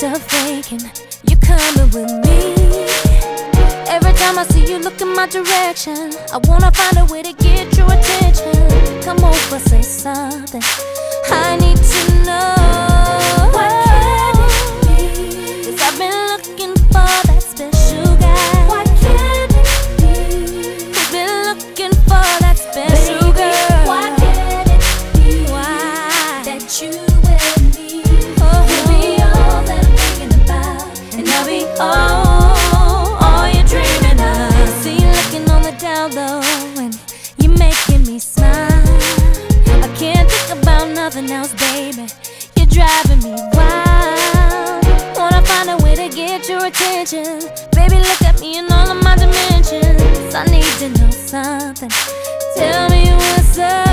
of thinking you're coming with me. Every time I see you look in my direction, I wanna find a way to get your attention. Come over, say something, I need to know. What can it be? 'Cause I've been looking for that special guy. What can it be? Who's been looking for that special girl? Why can it be? Why that you and me will be all that I'm thinking about, and I'll be all you're dreaming of. See you looking on the down low, and you're making me smile. I can't think about nothing else, baby. You're driving me wild. Wanna find a way to get your attention. Baby, look at me in all of my dimensions. I need to know something. Tell me what's up.